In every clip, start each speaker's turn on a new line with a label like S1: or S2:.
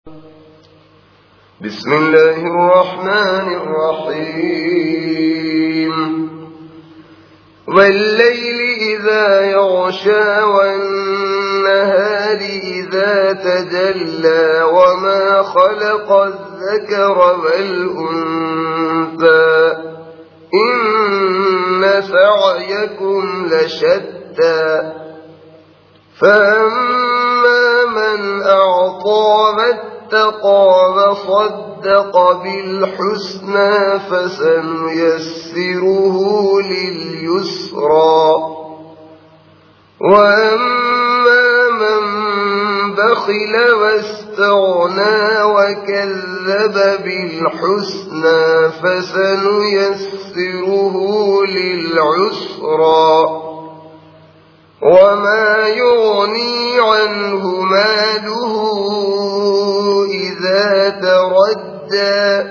S1: بسم الله الرحمن الرحيم والليل إذا يغشى والنهار إذا تجلى وما خلق الذكر والأنثى إن سعيكم لشتى فأما من أعطى واتقى وصدق بالحسنى فسنيسره لليسرى وأما من بخل واستغنى وكذب بالحسنى فسنيسره للعسرى وما يغني عنه ماله إذا تردى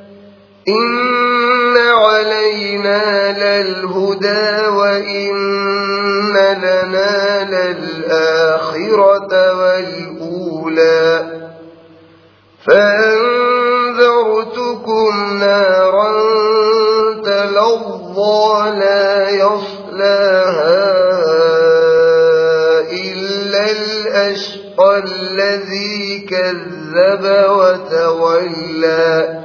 S1: إن علينا للهدى وإن لنا للآخرة والأولى فأنذرتكم نارا تلظى لا يصلاها إلا الأشقى الذي كذب وتولى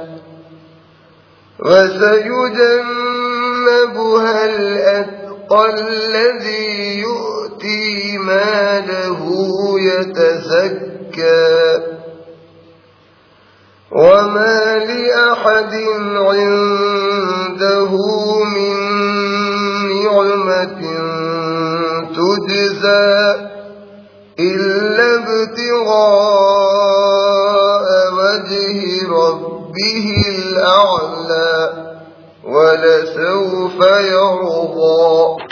S1: وسيجنبها الأتقى الذي يؤتي ماله يتزكى وما لأحد عنده من نعمة تجزى إلا ابتغاء وجه ربه الأعلى ولسوف يرضى.